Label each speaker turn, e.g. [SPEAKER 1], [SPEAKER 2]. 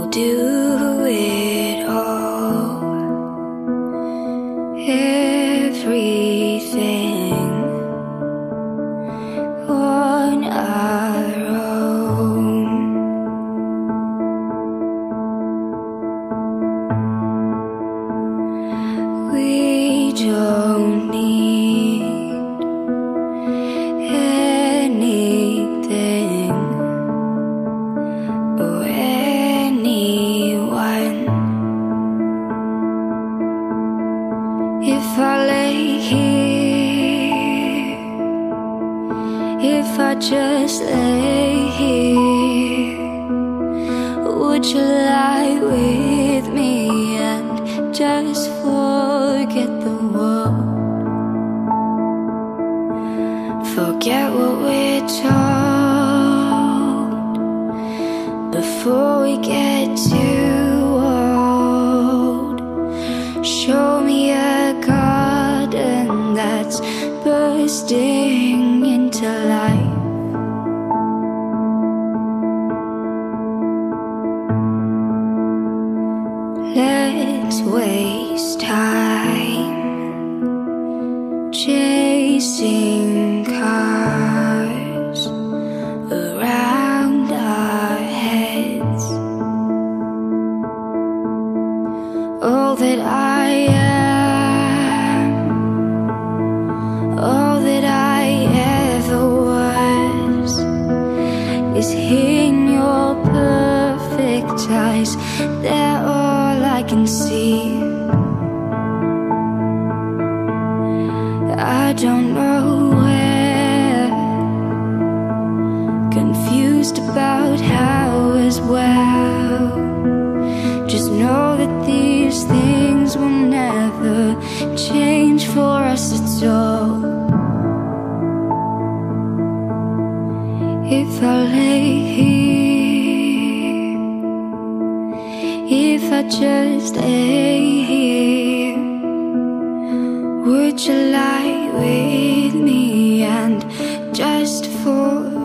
[SPEAKER 1] do it all, everything on our own. We don't need anything or anyone. If I lay here, if I just lay here, would you lie with me and just forget the world? Forget what we're told before we get too old. Show me a garden that's bursting into life. Let's waste time chasing cars around our heads. All that I am, all that I ever was, is in your perfect eyes. They're all I can see. I don't know where, confused about how as well. Just know that these things will never change for us at all. If I lay here, if I just lay here, would you lie with me and just forget